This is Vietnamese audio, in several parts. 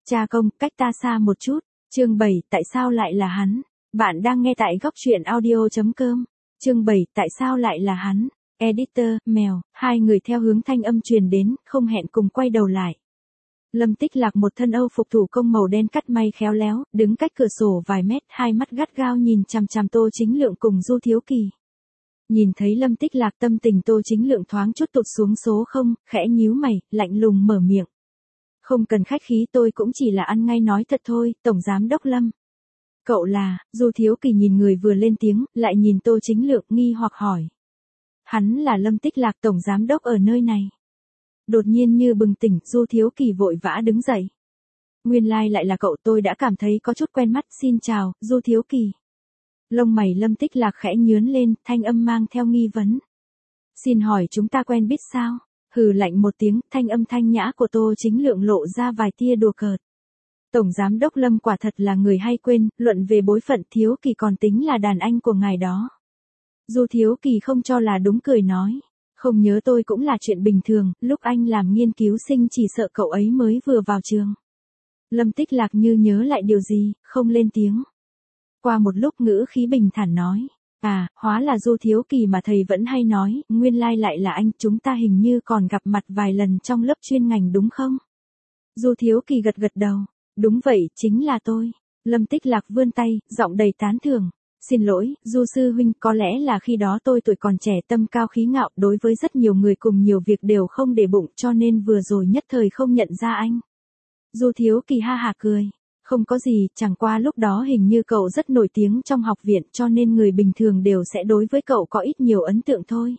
Cha công, cách ta xa một chút. Chương 7, tại sao lại là hắn? Bạn đang nghe tại góc truyện audio.com. Chương 7, tại sao lại là hắn? Editor, mèo, hai người theo hướng thanh âm truyền đến, không hẹn cùng quay đầu lại. Lâm Tích Lạc một thân Âu phục thủ công màu đen cắt may khéo léo, đứng cách cửa sổ vài mét, hai mắt gắt gao nhìn chằm chằm Tô Chính Lượng cùng Du Thiếu Kỳ. Nhìn thấy Lâm Tích Lạc, tâm tình Tô Chính Lượng thoáng chút tụt xuống số 0, khẽ nhíu mày, lạnh lùng mở miệng. Không cần khách khí, tôi cũng chỉ là ăn ngay nói thật thôi, Tổng Giám Đốc Lâm. Cậu là? Du Thiếu Kỳ nhìn người vừa lên tiếng, lại nhìn Tô Chính Lượng nghi hoặc hỏi. Hắn là Lâm Tích Lạc, Tổng Giám Đốc ở nơi này. Đột nhiên như bừng tỉnh, Du Thiếu Kỳ vội vã đứng dậy. Nguyên lai lại là cậu, tôi đã cảm thấy có chút quen mắt, xin chào, Du Thiếu Kỳ. Lông mày Lâm Tích Lạc khẽ nhướn lên, thanh âm mang theo nghi vấn. Xin hỏi chúng ta quen biết sao? Hừ lạnh một tiếng, thanh âm thanh nhã của Tô Chính Lượng lộ ra vài tia đùa cợt. Tổng Giám Đốc Lâm quả thật là người hay quên, luận về bối phận Thiếu Kỳ còn tính là đàn anh của ngài đó. Du Thiếu Kỳ không cho là đúng, cười nói. Không nhớ tôi cũng là chuyện bình thường, lúc anh làm nghiên cứu sinh chỉ sợ cậu ấy mới vừa vào trường. Lâm Tích Lạc như nhớ lại điều gì, không lên tiếng. Qua một lúc ngữ khí bình thản nói. À, hóa là Du Thiếu Kỳ mà thầy vẫn hay nói, nguyên lai lại là anh, chúng ta hình như còn gặp mặt vài lần trong lớp chuyên ngành đúng không? Du Thiếu Kỳ gật gật đầu. Đúng vậy, chính là tôi. Lâm Tích Lạc vươn tay, giọng đầy tán thưởng. Xin lỗi, Du sư huynh, có lẽ là khi đó tôi tuổi còn trẻ, tâm cao khí ngạo, đối với rất nhiều người cùng nhiều việc đều không để bụng, cho nên vừa rồi nhất thời không nhận ra anh. Du Thiếu Kỳ ha hả cười. Không có gì, chẳng qua lúc đó hình như cậu rất nổi tiếng trong học viện, cho nên người bình thường đều sẽ đối với cậu có ít nhiều ấn tượng thôi.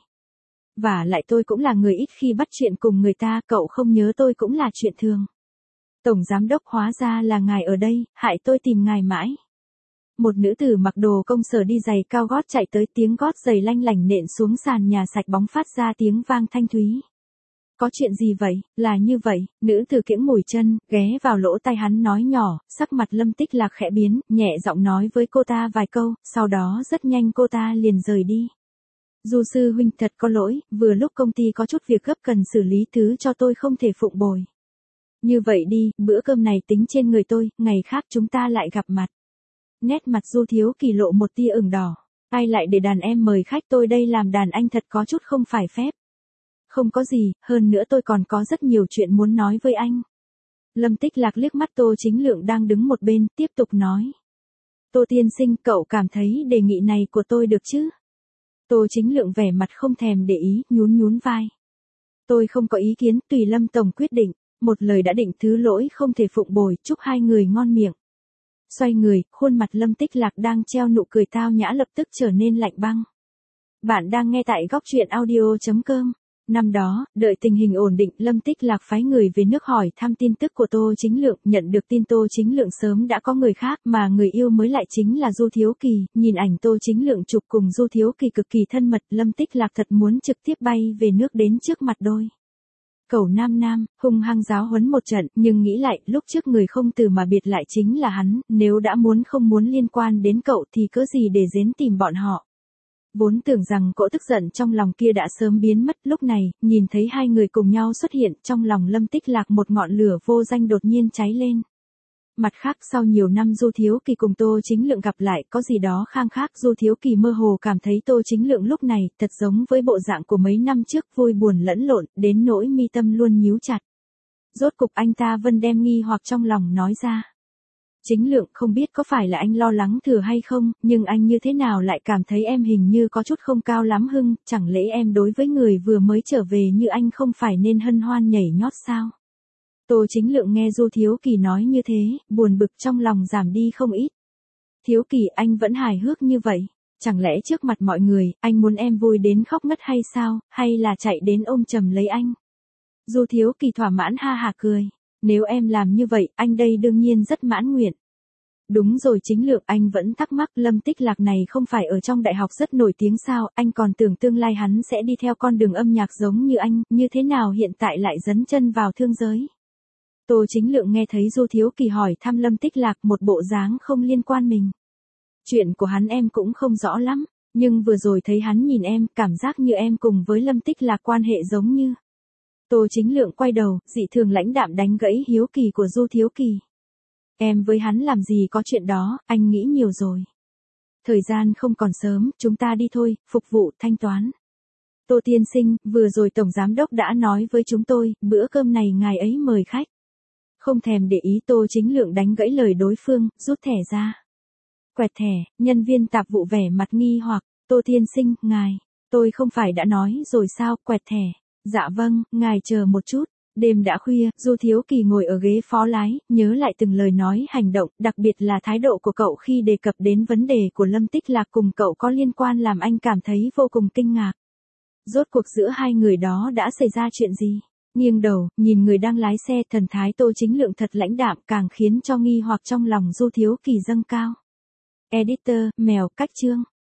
Và lại tôi cũng là người ít khi bắt chuyện cùng người ta, cậu không nhớ tôi cũng là chuyện thường. Tổng Giám Đốc, hóa ra là ngài ở đây, hại tôi tìm ngài mãi. Một nữ tử mặc đồ công sở đi giày cao gót chạy tới, tiếng gót giày lanh lảnh nện xuống sàn nhà sạch bóng phát ra tiếng vang thanh thúy. Có chuyện gì vậy? Là như vậy, nữ tử kiễng mùi chân, ghé vào lỗ tai hắn nói nhỏ, sắc mặt Lâm Tích Lạc khẽ biến, nhẹ giọng nói với cô ta vài câu, sau đó rất nhanh cô ta liền rời đi. Du sư huynh thật có lỗi, vừa lúc công ty có chút việc gấp cần xử lý, thứ cho tôi không thể phụng bồi. Như vậy đi, bữa cơm này tính trên người tôi, ngày khác chúng ta lại gặp mặt. Nét mặt Du Thiếu Kỳ lộ một tia ửng đỏ. Ai lại để đàn em mời khách, tôi đây làm đàn anh thật có chút không phải phép. Không có gì, hơn nữa tôi còn có rất nhiều chuyện muốn nói với anh. Lâm Tích Lạc liếc mắt Tô Chính Lượng đang đứng một bên, tiếp tục nói. Tô tiên sinh, cậu cảm thấy đề nghị này của tôi được chứ? Tô Chính Lượng vẻ mặt không thèm để ý, nhún vai. Tôi không có ý kiến, tùy Lâm Tổng quyết định. Một lời đã định, thứ lỗi không thể phụng bồi, chúc hai người ngon miệng. Xoay người, khuôn mặt Lâm Tích Lạc đang treo nụ cười tao nhã lập tức trở nên lạnh băng. Bạn đang nghe tại góc truyện audio.com. Năm đó, đợi tình hình ổn định, Lâm Tích Lạc phái người về nước hỏi thăm tin tức của Tô Chính Lượng, nhận được tin Tô Chính Lượng sớm đã có người khác, mà người yêu mới lại chính là Du Thiếu Kỳ. Nhìn ảnh Tô Chính Lượng chụp cùng Du Thiếu Kỳ cực kỳ thân mật, Lâm Tích Lạc thật muốn trực tiếp bay về nước đến trước mặt đôi cẩu nam, hung hăng giáo huấn một trận, nhưng nghĩ lại, lúc trước người không từ mà biệt lại chính là hắn, nếu đã không muốn liên quan đến cậu thì cớ gì để đến tìm bọn họ. Vốn tưởng rằng cỗ tức giận trong lòng kia đã sớm biến mất, lúc này, nhìn thấy hai người cùng nhau xuất hiện, trong lòng Lâm Tích Lạc một ngọn lửa vô danh đột nhiên cháy lên. Mặt khác, sau nhiều năm Du Thiếu Kỳ cùng Tô Chính Lượng gặp lại, có gì đó khang khác, Du Thiếu Kỳ mơ hồ cảm thấy Tô Chính Lượng lúc này, thật giống với bộ dạng của mấy năm trước, vui buồn lẫn lộn, đến nỗi mi tâm luôn nhíu chặt. Rốt cục anh ta đem nghi hoặc trong lòng nói ra. Chính Lượng, không biết có phải là anh lo lắng thừa hay không, nhưng anh như thế nào lại cảm thấy em hình như có chút không cao lắm hưng, chẳng lẽ em đối với người vừa mới trở về như anh không phải nên hân hoan nhảy nhót sao? Tô Chính Lượng nghe Du Thiếu Kỳ nói như thế, buồn bực trong lòng giảm đi không ít. Thiếu Kỳ, anh vẫn hài hước như vậy, chẳng lẽ trước mặt mọi người, anh muốn em vui đến khóc ngất hay sao, hay là chạy đến ôm chầm lấy anh? Du Thiếu Kỳ thỏa mãn ha hả cười. Nếu em làm như vậy, anh đây đương nhiên rất mãn nguyện. Đúng rồi Chính Lượng, anh vẫn thắc mắc Lâm Tích Lạc này không phải ở trong đại học rất nổi tiếng sao, anh còn tưởng tương lai hắn sẽ đi theo con đường âm nhạc giống như anh, như thế nào hiện tại lại dấn chân vào thương giới. Tô Chính Lượng nghe thấy Du Thiếu Kỳ hỏi thăm Lâm Tích Lạc, một bộ dáng không liên quan mình. Chuyện của hắn em cũng không rõ lắm, nhưng vừa rồi thấy hắn nhìn em, cảm giác như em cùng với Lâm Tích Lạc quan hệ giống như. Tô Chính Lượng quay đầu, dị thường lãnh đạm đánh gãy hiếu kỳ của Du Thiếu Kỳ. Em với hắn làm gì có chuyện đó, anh nghĩ nhiều rồi. Thời gian không còn sớm, chúng ta đi thôi, phục vụ, thanh toán. Tô tiên sinh, vừa rồi Tổng Giám Đốc đã nói với chúng tôi, bữa cơm này ngài ấy mời khách. Không thèm để ý Tô Chính Lượng đánh gãy lời đối phương, rút thẻ ra. Quẹt thẻ, nhân viên tạp vụ vẻ mặt nghi hoặc, Tô tiên sinh, ngài, tôi không phải đã nói rồi sao, quẹt thẻ. Dạ vâng, ngài chờ một chút. Đêm đã khuya, Du Thiếu Kỳ ngồi ở ghế phó lái, nhớ lại từng lời nói hành động, đặc biệt là thái độ của cậu khi đề cập đến vấn đề của Lâm Tích Lạc cùng cậu có liên quan làm anh cảm thấy vô cùng kinh ngạc. Rốt cuộc giữa hai người đó đã xảy ra chuyện gì? Nghiêng đầu, nhìn người đang lái xe, thần thái Tô Chính Lượng thật lãnh đạm, càng khiến cho nghi hoặc trong lòng Du Thiếu Kỳ dâng cao. Editor, mèo, cách chương.